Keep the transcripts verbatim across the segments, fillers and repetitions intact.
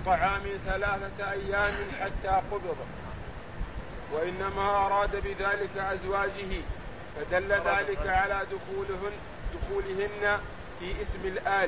طعام ثلاثة أيام حتى قبض، وإنما أراد بذلك أزواجه، فدل ذلك على دخولهن, دخولهن في اسم الآل.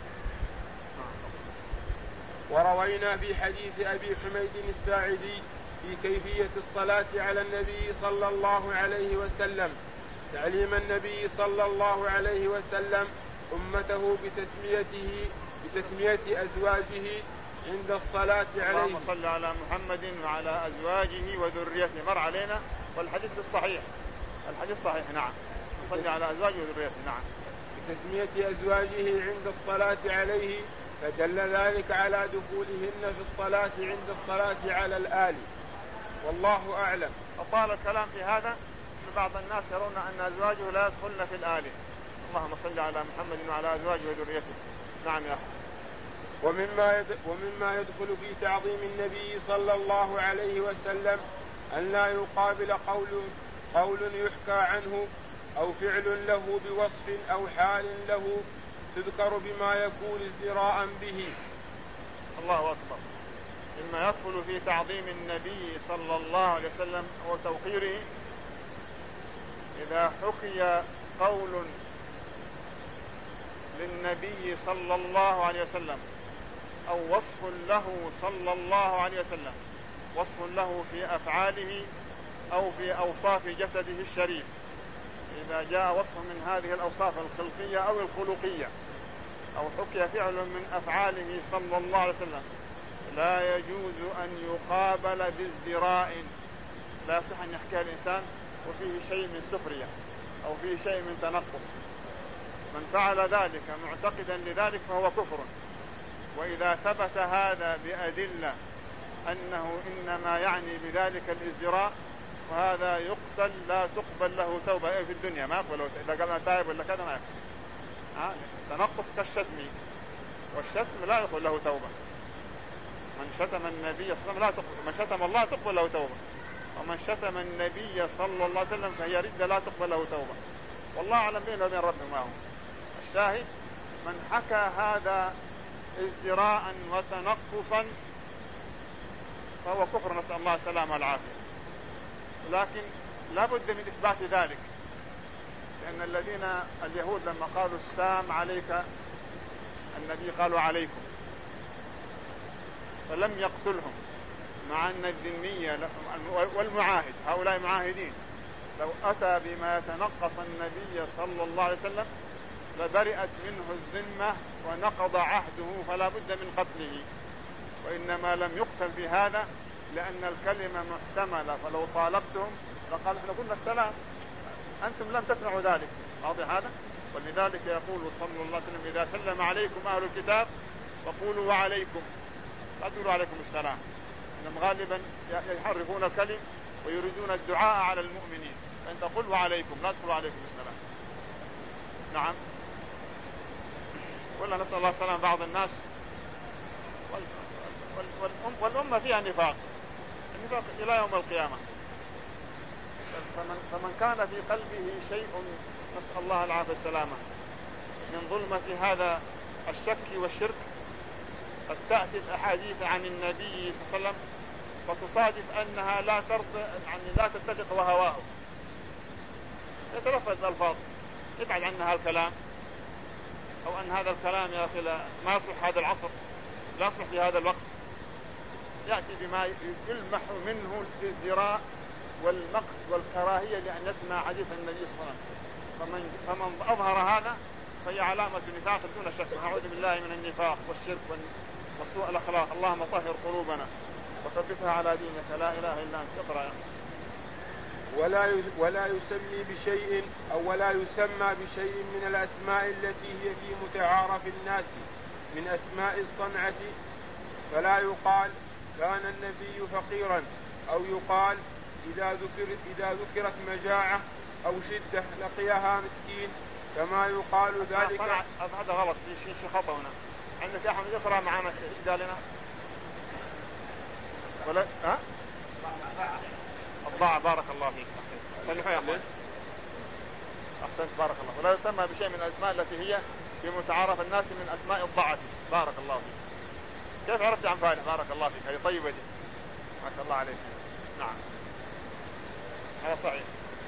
وروينا في حديث أبي حميد الساعدي في كيفية الصلاة على النبي صلى الله عليه وسلم تعليم النبي صلى الله عليه وسلم أمته بتسميته بتسمية أزواجه عند الصلاة عليه. اللهم صل على محمد وعلى أزواجه وذريته. مر علينا والحديث بالصحيح، الحديث صحيح. نعم. صل على أزواجه وذريته. نعم. بتسمية أزواجه عند الصلاة عليه، فدل ذلك على دخولهن في الصلاة عند الصلاة على الآل. والله أعلم. أطال الكلام في هذا أن بعض الناس يرون أن أزواجه لا يدخلن في الآل. اللهم صل على محمد وعلى أزواجه وذريته. نعم يا أخي. ومما ومما يدخل في تعظيم النبي صلى الله عليه وسلم أن لا يقابل قول قول يحكى عنه أو فعل له بوصف أو حال له تذكر بما يكون ازدراء به. الله أكبر. مما يدخل في تعظيم النبي صلى الله عليه وسلم وتوقيره إذا حكي قول للنبي صلى الله عليه وسلم أو وصف له صلى الله عليه وسلم، وصف له في أفعاله أو في أوصاف جسده الشريف. إذا جاء وصف من هذه الأوصاف الخلقية أو الخلقية أو حكي فعل من أفعاله صلى الله عليه وسلم لا يجوز أن يقابل بازدراء. لا يصح أن يحكي الإنسان وفيه شيء من سخرية أو فيه شيء من تنقص. من فعل ذلك معتقدا لذلك فهو كفر. وإذا ثبت هذا بأدلة أنه إنما يعني بذلك الازدراء وهذا يقتل لا تقبل له توبة في الدنيا. ما يقبل إذا قالنا تائب ولا كذا ما يقبل. آه. تنقص كالشتم، والشتم لا يقبل له توبة. من شتم النبي صلى الله عليه وسلم لا تقبل، من شتم الله تقبل له توبة، ومن شتم النبي صلى الله عليه وسلم فهي ردة لا تقبل له توبة. والله أعلم بينه وبين ربه ما هو. الشاهد من حكى هذا ازدراء وتنقصا فهو كفر، نسأل الله السلامة والعافية. لكن لا بد من إثبات ذلك، لأن الذين اليهود لما قالوا السام عليك النبي قالوا عليكم، فلم يقتلهم، مع أن الذمية والمعاهد هؤلاء معاهدين لو أتى بما يتنقص النبي صلى الله عليه وسلم لبرئت منه الذمة ونقض عهده فلا بد من قتله. وإنما لم يقتل بهذا لأن الكلمة محتملة، فلو طالبتهم لقال احنا قلنا السلام، أنتم لم تسمعوا ذلك. واضح هذا؟ ولذلك يقول صلى الله عليه وسلم إذا سلم عليكم أهل الكتاب فقولوا وعليكم، لا تقولوا عليكم السلام. إنهم غالبا يحرفون الكلم ويريدون الدعاء على المؤمنين، فأنت قل وعليكم لا تقولوا عليكم السلام. نعم. ولا نسأل الله السلام. بعض الناس وال... وال... والأمة فيها نفاق، النفاق إلى يوم القيامة. فمن... فمن كان في قلبه شيء نسأل الله العافية السلامة من ظلمة هذا الشك والشرك قد تأتي الأحاديث عن النبي صلى الله عليه وسلم وتصادف أنها لا ترضى، يعني لا تتفق وهواه، يتلفظ الألفاظ يبعد عنها الكلام، أو أن هذا الكلام يا أخي ما يصلح هذا العصر، لا يصلح في هذا الوقت، يأتي بما يلمح منه الازدراء والمقت والكراهية لأن يسمع حديث النبي صلى الله عليه وسلم. فمن, فمن أظهر هذا فهي علامة نفاق دون شك. نعوذ بالله من النفاق والشرك وسوء الأخلاق. اللهم طهر قلوبنا وثبتها على دينك لا إله إلا أنت. اقرأ. ولا ولا يسمي بشيء أو ولا يسمى بشيء من الأسماء التي هي في متعارف الناس من أسماء الصنعة، فلا يقال كان النبي فقيرا، أو يقال إذا ذكر إذا ذكرت مجاعة أو شدة لقيها مسكين، كما يقال ذلك. هذا غلط، في شيء خطأ هنا. عندك أحمد يقرأ معنا ايش قال لنا؟ ولا ها؟ الضاع. بارك الله فيك. أحسنت يا أخوان. أحسنت بارك الله. ولا يسمى بشيء من الأسماء التي هي في متعارف الناس من أسماء الضعف. بارك الله فيك. كيف عرفت عن فارس؟ بارك الله فيك، هذه طيبة دي، ما شاء الله عليك. نعم هذا صحيح.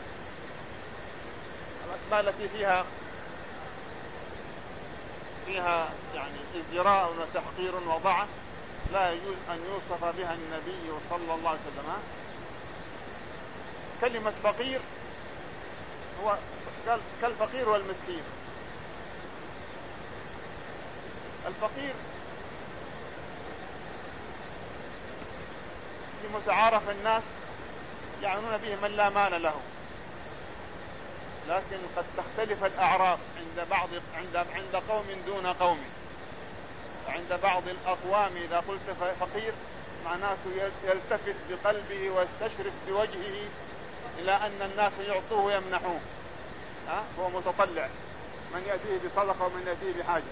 الأسماء التي فيها فيها يعني ازدراء وتحقير وضعف لا يجوز أن يوصف بها النبي صلى الله عليه وسلم. كلمة فقير هو كالفقير والمسكين. الفقير في متعارف الناس يعنون به من لا مال له، لكن قد تختلف الأعراف عند بعض عند عند قوم دون قوم. عند بعض الأقوام إذا قلت فقير معناته يلتفت بقلبه ويستشرف بوجهه إلى أن الناس يعطوه ويمنحوه، ها هو متطلع، من يأتيه بصدقة ومن يأتيه بحاجة.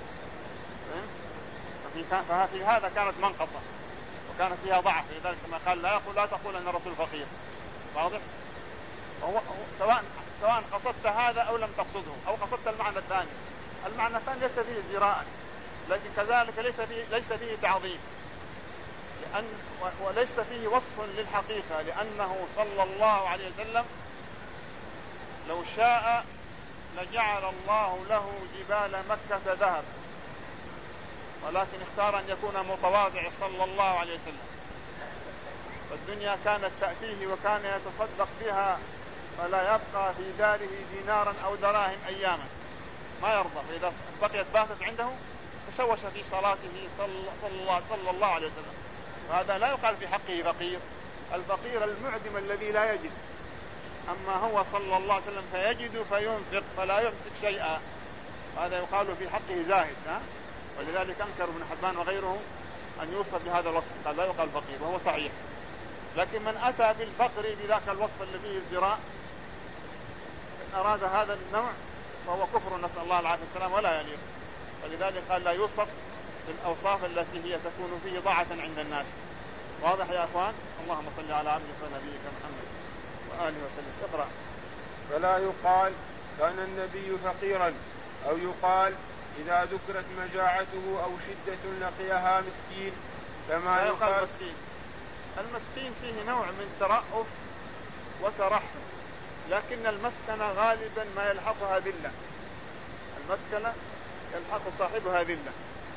ففي هذا كانت منقصة وكانت فيها ضعف، لذلك كما قال لا يقول لا تقول أن الرسول فقير. واضح؟ هو سواء سواء قصدت هذا أو لم تقصده أو قصدت المعنى الثاني. المعنى الثاني ليس فيه ازدراء، لكن كذلك ليس فيه ليس فيه تعظيم، لأن وليس فيه وصف للحقيقة، لأنه صلى الله عليه وسلم لو شاء لجعل الله له جبال مكة ذهب، ولكن اختار أن يكون متواضع صلى الله عليه وسلم. فالدنيا كانت تأتيه وكان يتصدق بها فلا يبقى في داره دينارا أو دراهم أياما، ما يرضى، فإذا بقيت باتت عنده تشوش في صلاته صلى, صلى, الله, صلى الله عليه وسلم. وهذا لا يقال في حقه فقير. الفقير المعدم الذي لا يجد، أما هو صلى الله عليه وسلم فيجد فينفق فلا يمسك شيئا، هذا يقال في حقه زاهد. ها؟ ولذلك أنكر ابن حبان وغيره أن يوصف بهذا الوصف، قال لا يقال فقير، وهو صحيح. لكن من أتى بالفقر بذاك الوصف الذي فيه ازدراء إن أراد هذا النوع فهو كفر، نسأل الله العافية والسلام، ولا يليق. ولذلك قال لا يوصف بالأوصاف التي هي تكون فيه ضاعة عند الناس. واضح يا أخوان؟ اللهم صل على عبدك ونبيك محمد وآله وسلم. اقرأ. فلا يقال كان النبي فقيرا، أو يقال إذا ذكرت مجاعته أو شدة لقيها مسكين، كما لا يقال, يقال مسكين. المسكين فيه نوع من ترأف وترحم، لكن المسكنة غالبا ما يلحقها ذلة. المسكنة يلحق صاحبها ذلة،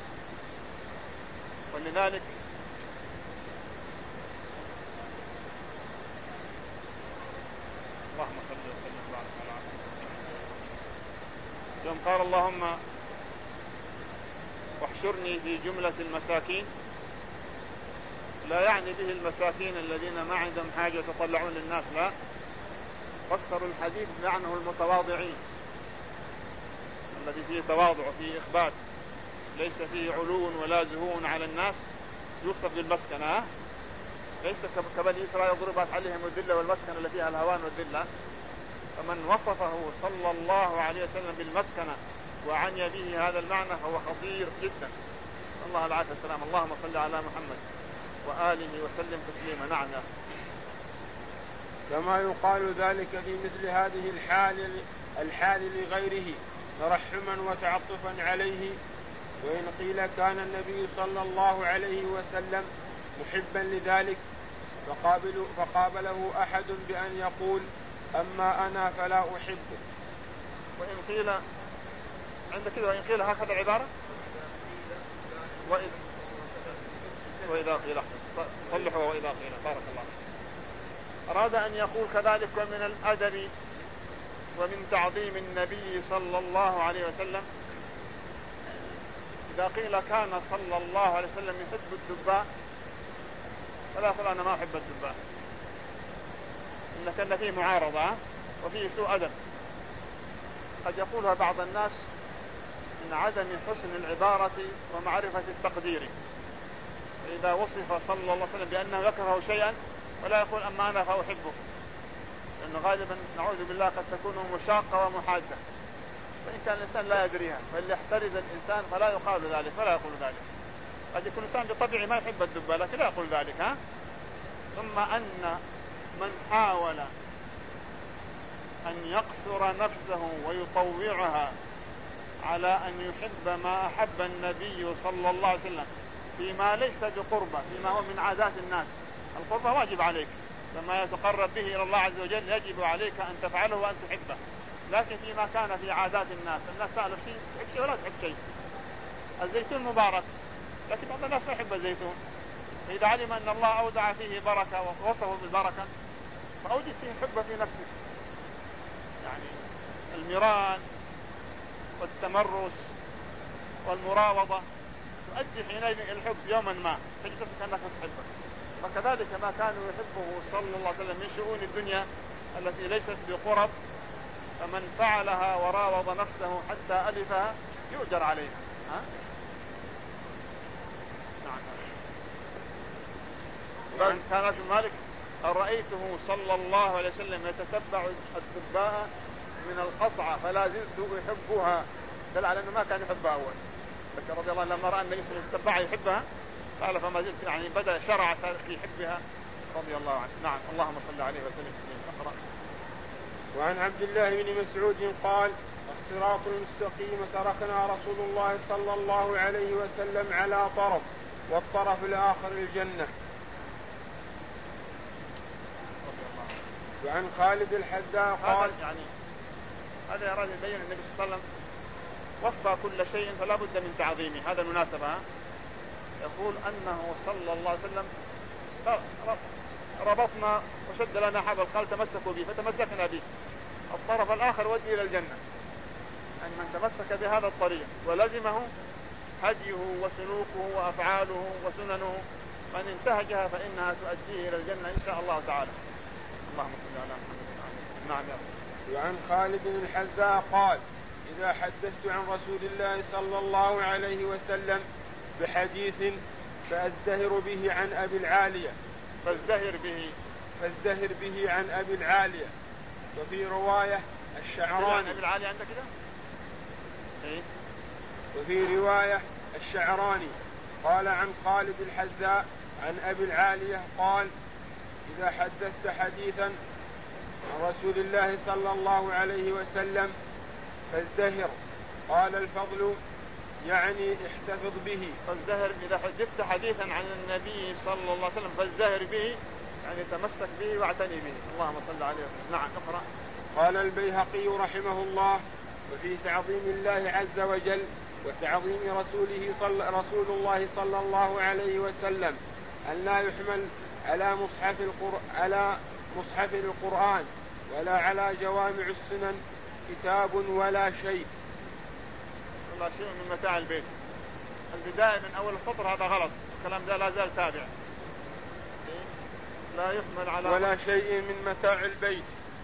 ولذلك اللهم صل وسلم وبارك على عبدك. يوم قال اللهم واحشرني في جملة المساكين، لا يعني به المساكين الذين ما عندهم حاجة يتطلعون للناس، لا، فسروا الحديث بمعنى المتواضعين الذي فيه تواضع وفيه إخبات، ليس فيه علو ولا زهو على الناس، يوصف بالمسكنة. ليس كبني إسرائيل ضربت عليهم الذلة والمسكنة اللي فيها الهوان والذلة. فمن وصفه صلى الله عليه وسلم بالمسكنة وعني به هذا المعنى فهو خطير جدا. صلى الله العافية والسلام. اللهم صل على محمد وآله وسلم تسليما. نعم. كما يقال ذلك في مثل هذه الحال الحال لغيره ترحما وتعطفا عليه. وإن قيل كان النبي صلى الله عليه وسلم محبا لذلك فقابل فقابله أحد بأن يقول أما أنا فلا أحبه. وإن قيل عند كذا وإن قيل هكذا العبارة وإذا, وإذا قيل أحسن صلحوا وإذا قيل بارك الله. أراد أن يقول كذلك ومن الأدب ومن تعظيم النبي صلى الله عليه وسلم إذا قيل كان صلى الله عليه وسلم يحب الدباء فلا يقول أنا ما أحب الدباء، إن كان فيه معارضة وفيه سوء أدب. قد يقولها بعض الناس من عدم حسن العبارة ومعرفة التقدير، فإذا وصف صلى الله عليه وسلم بأنه يكره شيئا ولا يقول أما أنا فأحبه، لأنه غالبا نعوذ بالله قد تكون مشاقة ومحادة، وإن كان الإنسان لا يدريها فليحترز الإنسان فلا يقال ذلك ولا يقول ذلك. قد يكون الإنسان بطبيعه ما يحب الدباء لكن لا يقول ذلك. ها؟ ثم أن من حاول أن يقصر نفسه ويطوعها على أن يحب ما أحب النبي صلى الله عليه وسلم فيما ليس بقربة، فيما هو من عادات الناس. القربة واجب عليك، لما يتقرب به إلى الله عز وجل يجب عليك أن تفعله وأن تحبه. لكن فيما كان في عادات الناس، الناس تعرف شيء تحب شيء ولا تحب شيء. الزيتون مبارك، لكن بعض الناس ما يحب الزيتون، فإذا علم أن الله أودع فيه بركة ووصفه بالبركة فأوجد فيه حبه في نفسك. يعني المران والتمرس والمراوضة تؤدي حينئذ الحب يوما ما، تجد نفسك أنك تحبه. فكذلك ما كانوا يحبه صلى الله عليه وسلم من شؤون الدنيا التي ليست بقرب، فمن فعلها وراوض نفسه حتى ألفها يؤجر عليها. ها؟ نعم. وقال كان أنس بن مالك رأيته صلى الله عليه وسلم يتتبع الدباء من القصعة فلا زلت أحبها، دل على أنه ما كان يحبها أول، لكن رضي الله لما رأى النبي صلى الله عليه وسلم يتبعها يحبها قال فما زلت، يعني بدأ شرع في حبها رضي الله عنه. نعم. اللهم صل عليه وسلم. أقرأ. وعن عبد الله بن مسعود قال الصراط المستقيم تركنا رسول الله صلى الله عليه وسلم على طرف، والطرف الآخر الجنة. وعن خالد الحذاء قال يعني هذا يراد يبين النبي صلى الله عليه وسلم وفى كل شيء فلا بد من تعظيمه. هذا المناسبة، يقول أنه صلى الله عليه وسلم ربطنا وشد لنا حبل قال تمسكوا به فتمسكنا به، الطرف الآخر ودي إلى الجنة. يعني من تمسك بهذا الطريق ولزمه هديه وسلوكه وأفعاله وسننه، من انتهجها فإنها تؤديه إلى الجنة إن شاء الله تعالى. اللهم صل على محمد. نعم. وعن خالد الحذاء قال إذا حدثت عن رسول الله صلى الله عليه وسلم بحديث فأزدهر به عن أبي العالية فازدهر به فازدهر به عن أبي العالية. وفي رواية الشعراني أبي العالية عندك كده إيه؟ وفي رواية الشعراني قال عن خالد الحذاء عن أبي العالية قال إذا حدثت حديثا عن رسول الله صلى الله عليه وسلم فازدهر. قال الفضل يعني احتفظ به. فازدهر إذا حدثت حديثا عن النبي صلى الله عليه وسلم فازدهر به يعني تمسك به واعتني به. اللهم صل عليه وسلم. نعم. اقرأ. قال البيهقي رحمه الله وفي تعظيم الله عز وجل وتعظيم رسوله صلى رسول الله صلى الله عليه وسلم أن لا يحمل على مصحف القرآن على مصحف القرآن ولا على جوامع السنن كتاب ولا شيء. ولا شيء من متاع البيت. البداية من أول السطر هذا غلط، الكلام ده لا زال تابع. لا يحمل على ولا شيء من متاع البيت،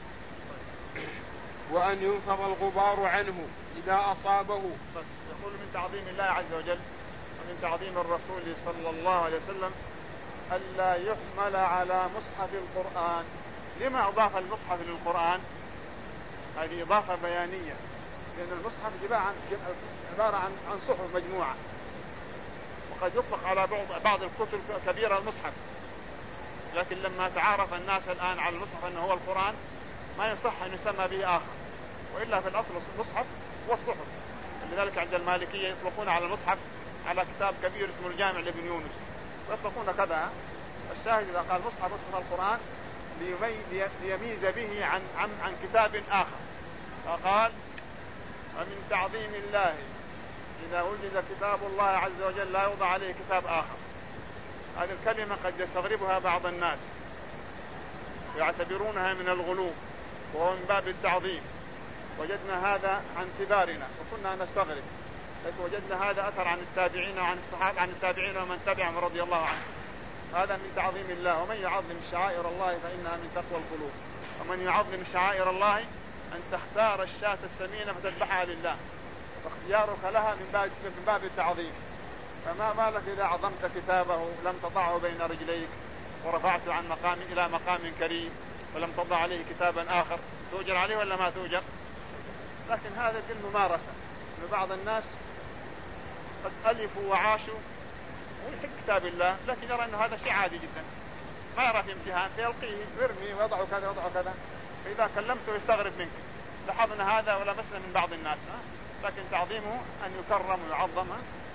وأن ينفض الغبار عنه إذا أصابه. بس يقول من تعظيم الله عز وجل ومن تعظيم الرسول صلى الله عليه وسلم ألا يحمل على مصحف القرآن. لما أضاف المصحف للقرآن؟ هذه إضافة بيانية، لأن المصحف عبارة عن عن صحف مجموعة، وقد يطلق على بعض بعض الكتب كبيرة المصحف، لكن لما تعارف الناس الآن على المصحف أنه هو القرآن ما يصح أن يسمى به آخر، وإلا في الأصل المصحف والصحف. لذلك عند المالكية يطلقون على المصحف على كتاب كبير اسمه الجامع لابن يونس، ويطلقون كذا. الشاهد إذا قال مصحف مصحف القرآن ليميز به عن, عن, عن كتاب آخر. فقال ومن تعظيم الله إذا وجد كتاب الله عز وجل لا يوضع عليه كتاب آخر. هذه الكلمة قد يستغربها بعض الناس ويعتبرونها من الغلو، وهو من باب التعظيم. وجدنا هذا عن كبارنا وكنا نستغرب، لكن وجدنا هذا أثر عن التابعين وعن الصحابة عن التابعين ومن تبعهم رضي الله عنه. هذا من تعظيم الله. ومن يعظم شعائر الله فإنها من تقوى القلوب. ومن يعظم شعائر الله أن تختار الشاة السمينة فتذبحها لله، فاختيارك لها من باب من باب التعظيم. فما بالك إذا عظمت كتابه لم تضعه بين رجليك ورفعته عن مقام إلى مقام كريم ولم تضع عليه كتابا آخر، توجر عليه ولا ما توجر؟ لكن هذا بالممارسة. بعض الناس قد ألفوا وعاشوا ويحب كتاب الله، لكن يرى أنه هذا شيء عادي جدا، ما يرى في امتحان فيلقيه ويرمي ويضعه كذا ويضعه كذا، فإذا كلمته يستغرب منك. لاحظنا هذا ولا مسنا من بعض الناس. لكن تعظيمه أن يكرم ويعظم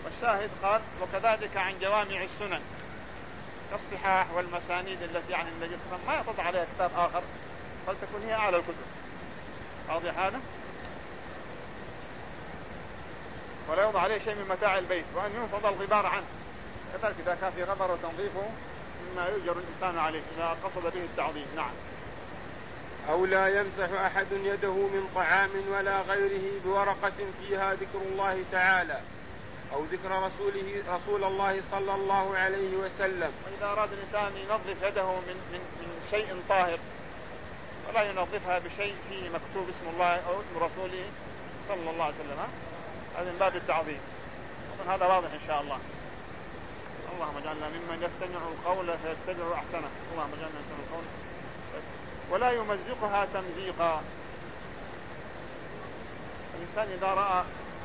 والشاهد قال وكذلك عن جوامع السنن كالصحاح والمسانيد التي عن النبي صلى الله عليه وسلم ما يطلع عليها كتاب آخر بل تكون هي أعلى الكتب. واضح هذا؟ ولا يوضع عليه شيء من متاع البيت، وأن ينفض الغبار عنه كذلك إذا كان في غبر وتنظيفه مما يؤجر الإنسان عليه إذا قصد به التعظيم. نعم. أو لا يمسح أحد يده من طعام ولا غيره بورقة فيها ذكر الله تعالى أو ذكر رسوله رسول الله صلى الله عليه وسلم. وإذا أراد الإنسان ينظف يده من, من, من شيء طاهر ولا ينظفها بشيء فيه مكتوب اسم الله أو اسم رسوله صلى الله عليه وسلم، هذا من باب التعظيم. هذا واضح إن شاء الله. اللهم اجعلنا ممن يستمع القول فيتبع أحسنه. اللهم اجعلنا نستمع القول. ولا يمزقها تمزيقا. الإنسان إذا رأى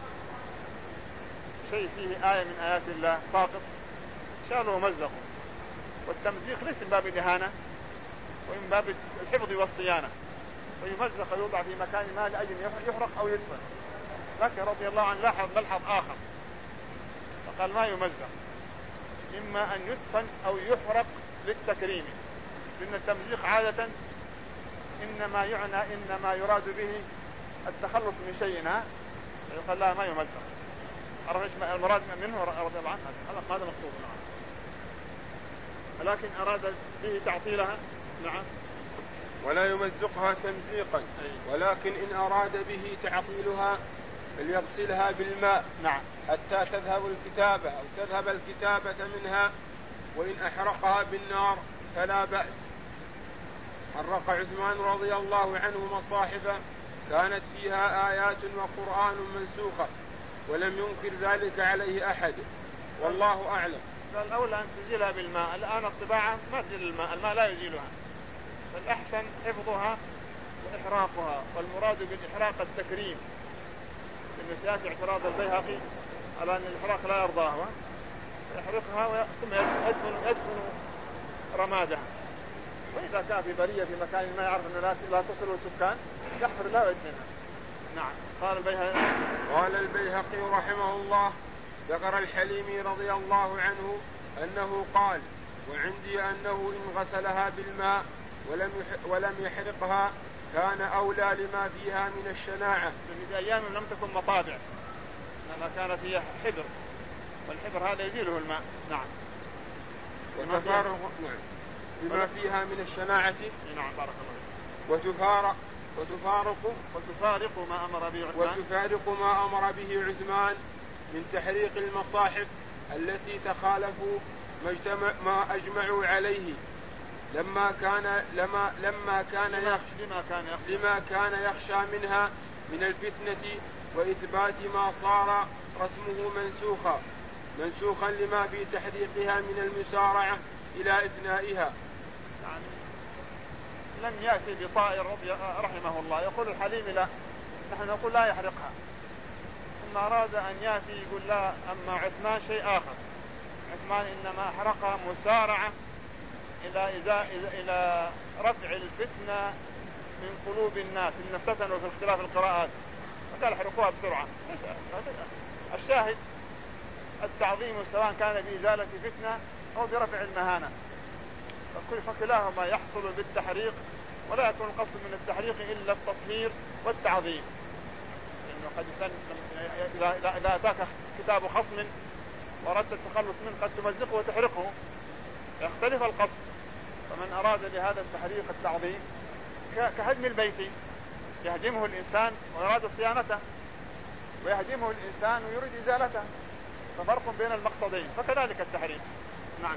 شيء فيه آية من آيات الله ساقط شاله مزقه، والتمزيق ليس من باب الإهانة ومن باب الحفظ والصيانة، ويمزق يوضع في مكان ما لأجل يحرق أو يدفن. لكن رضي الله عنه لاحظ ملحظ آخر فقال ما يمزق، إما أن يدفن أو يحرق للتكريم، لأن التمزيق عادة إنما يعنى إنما يراد به التخلص من شيئنا، يقال لا ما يمزق. عرف ايش المراد منه رضي الله عنه؟ هذا مقصود. نعم. لكن أراد به تعطيلها. نعم. ولا يمزقها تمزيقا، ولكن إن أراد به تعطيلها فليغسلها بالماء. نعم. حتى تذهب الكتابة أو تذهب الكتابة منها، وإن أحرقها بالنار فلا بأس. حرق عثمان رضي الله عنه مصاحف كانت فيها آيات وقرآن منسوخة ولم ينكر ذلك عليه أحد، والله أعلم. فالأولى أن تزيلها بالماء. الآن الطباعة ما تزيل الماء، الماء لا يزيلها، فالأحسن حفظها وإحراقها، والمراد بالإحراق التكريم، لأن سيأتي اعتراض البيهقي على أن الإحراق لا يرضاه، يحرقها ثم يدفن, يدفن رمادها. وإذا كان في برية في مكان ما يعرف أنه لا تصل السكان يحفر لا ويدفنها. نعم. قال البيهقي قال البيهقي رحمه الله ذكر الحليمي رضي الله عنه أنه قال وعندي أنه إن غسلها بالماء ولم ولم يحرقها كان أولى لما فيها من الشناعة. في أيام لم تكن مطابع، لما كانت هي حبر، والحبر هذا يزيله الماء. نعم. وتفارق بما فيها من الشناعة. نعم. بارك الله. وتفارق وتفارق وتفارق ما أمر به عثمان وتفارق ما أمر به عثمان من تحريق المصاحف التي تخالفوا ما, اجتمع ما أجمعوا عليه لما كان لما لما كان يخشى لما كان يخشى لما كان يخشى منها من الفتنة وإثبات ما صار رسمه منسوخا منسوخا لما في تحريقها من المسارعة إلى إفنائها. يعني لم يأتي بطائر رحمه الله يقول الحليم لا، نحن نقول لا يحرقها، ثم أراد أن يأتي يقول لا، أما عثمان شيء آخر، عثمان إنما أحرقها مسارعة إلى إزاء إلى رفع الفتنة من قلوب الناس اللي افتتنوا في اختلاف القراءات، فقال احرقوها بسرعة. الشاهد التعظيم سواء كان بإزالة فتنة أو برفع المهانة، فكلاهما يحصل بالتحريق، ولا يكون القصد من التحريق إلا التطهير والتعظيم. لأنه قد إذا, إذا أتاك كتاب خصم وردت التخلص منه قد تمزقه وتحرقه، يختلف القصد. فمن أراد لهذا التحريق التعظيم كهدم البيت، يهدمه الإنسان ويراد صيانته، ويهدمه الإنسان ويريد إزالته، ففرق بين المقصدين، فكذلك التحريم. نعم.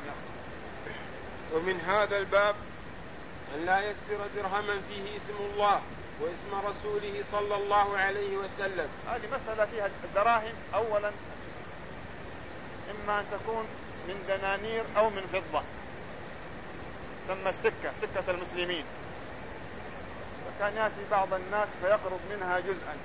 ومن هذا الباب أن لا يكسر درهما فيه اسم الله واسم رسوله صلى الله عليه وسلم. هذه مسألة فيها الدراهم أولا إما أن تكون من دنانير أو من فضة، سمى السكة سكة المسلمين، وكان يأتي بعض الناس فيقرض منها جزءا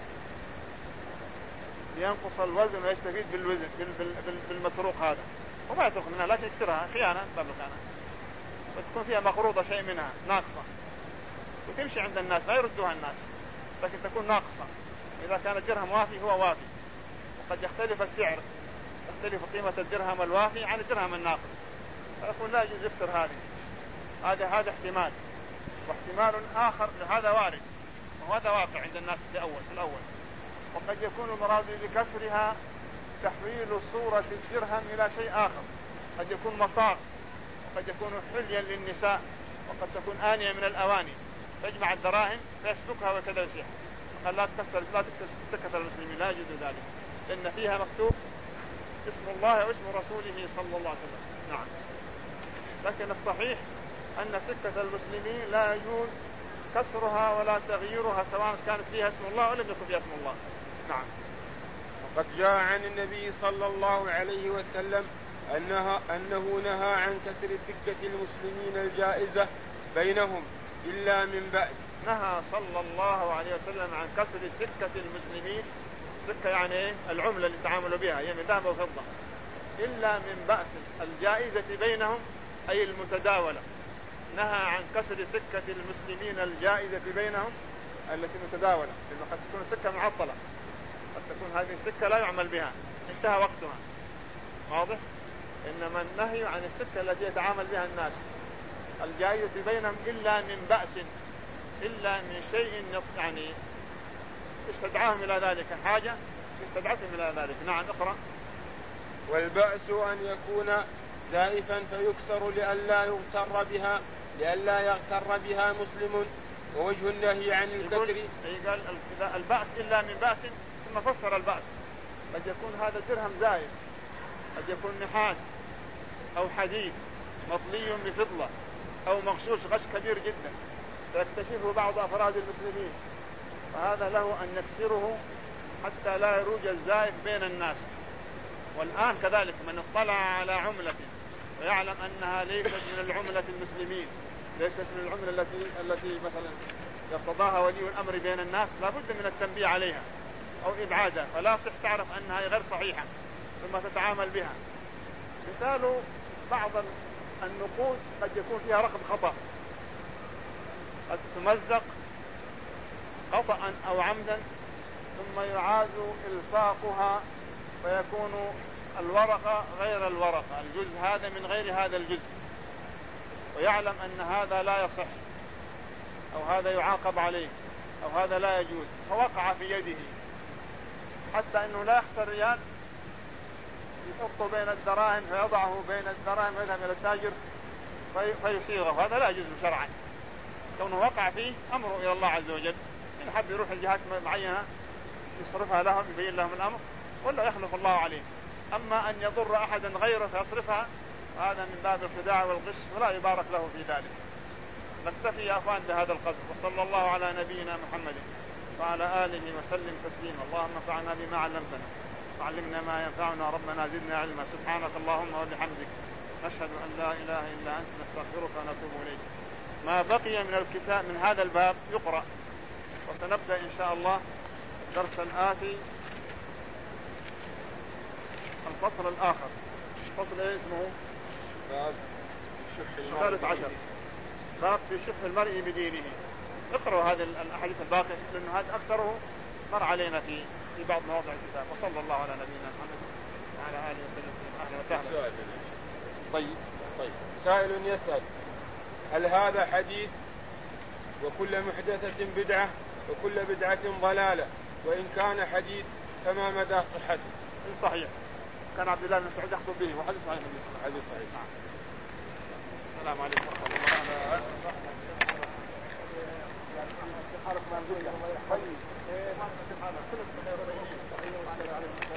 لينقص الوزن ويستفيد بالوزن بالمسروق هذا، وما يسرق منها لكن يكسرها خيانة باب الخيانة، وتكون فيها مقروضة شيء منها ناقصة وتمشي عند الناس لا يردوها الناس، لكن تكون ناقصة. إذا كان الدرهم وافي هو وافي، وقد يختلف السعر تختلف قيمة الدرهم الوافي عن الدرهم الناقص، فيقول لا يجوز يكسر هذه. هذا هذا احتمال، واحتمال آخر لهذا وارد، وهذا واقع عند الناس في الأول في الأول وقد يكون المراد بكسرها تحويل صورة الدرهم إلى شيء آخر، قد يكون مصاغ، وقد يكون حليا للنساء، وقد تكون آنية من الأواني، تجمع الدراهم فيسلكها وكذا يسيح. قال لا تكسر لا تكسر سكة المسلمين، لا يجوز ذلك، لأن فيها مكتوب اسم الله واسم رسوله صلى الله عليه وسلم. نعم. لكن الصحيح أن سكة المسلمين لا يجوز كسرها ولا تغييرها، سواء كانت فيها اسم الله ولم يكن فيها اسم الله. نعم. وقد جاء عن النبي صلى الله عليه وسلم أنها أنه نهى عن كسر سكة المسلمين الجائزة بينهم إلا من بأس. نهى صلى الله عليه وسلم عن كسر سكة المسلمين، سكة يعني العملة اللي تعاملوا بها هي من ذهب وفضة، إلا من بأس الجائزة بينهم أي المتداولة. نهى عن كسر سكة المسلمين الجائزة بينهم التي متداولة، لأنه قد تكون سكة معطلة، قد تكون هذه السكة لا يعمل بها، انتهى وقتها، واضح؟ إنما النهي عن السكة التي يتعامل بها الناس الجائزة بينهم إلا من بأس، إلا من شيء يعني استدعاهم إلى ذلك، حاجة استدعتهم إلى ذلك. نعم. اقرأ. والبأس أن يكون زائفا فيكسر لئلا يغتر بها لئلا يغتر بها مسلم، ووجه النهي عن الكسر. قال البأس إلا من بأس، ثم فسر البأس. قد يكون هذا الدرهم زائف، قد يكون نحاس أو حديد مطلي بفضة أو مغشوش غش كبير جدا فيكتشفه بعض أفراد المسلمين، فهذا له أن نكسره حتى لا يروج الزائف بين الناس. والآن كذلك من اطلع على عملة ويعلم أنها ليست من العملة المسلمين، ليست من العملة التي التي مثلا يقتضاها ولي الأمر بين الناس، لا بد من التنبيه عليها أو إبعادها، فلا صح تعرف أنها غير صحيحة ثم تتعامل بها. مثال بعض النقود قد يكون فيها رقم خطأ، قد تمزق خطأ أو عمدا ثم يعاد إلصاقها فيكون الورقة غير الورقة، الجزء هذا من غير هذا الجزء، ويعلم أن هذا لا يصح أو هذا يعاقب عليه أو هذا لا يجوز، فوقع في يده حتى أنه لا يخسر ريال، يحط بين الدراهم فيضعه بين الدراهم ويذهب إلى التاجر في فيصيغه، هذا لا يجوز شرعا، كونه وقع فيه أمره إلى الله عز وجل. إن حب يروح الجهات معينة يصرفها لهم، يبين لهم الأمر، ولا يخلف الله عليه. أما أن يضر أحدا غيره فيصرفها، هذا من باب الخداع والغش، ولا يبارك له في ذلك. نكتفي يا أخوان بهذا القدر، وصلى الله على نبينا محمد وعلى آله وسلم تسليما. اللهم انفعنا بما علمتنا وعلمنا ما ينفعنا، ربنا زدنا علما. سبحانك اللهم وبحمدك، نشهد أن لا إله إلا أنت، نستغفرك ونتوب إليك. ما بقي من الكتاب من هذا الباب يقرأ، وسنبدأ إن شاء الله الدرس الآتي الفصل الآخر. فصل إيه اسمه؟ باب الثالث عشر، باب في شح المرء بدينه. اقرأوا هذه الأحاديث الباقية، لأن هذا أكثره مر علينا في في بعض مواضع الكتاب. وصلى الله على نبينا محمد وعلى آله وسلم. أهلا وسهلا. طيب طيب سائل يسأل: هل هذا حديث وكل محدثة بدعة وكل بدعة ضلالة؟ وإن كان حديث فما مدى صحته؟ صحيح، كان عبد الله بن مسعود يخطب به، وحديث صحيح. حديث صحيح. نعم. السلام عليكم ورحمة الله وبركاته.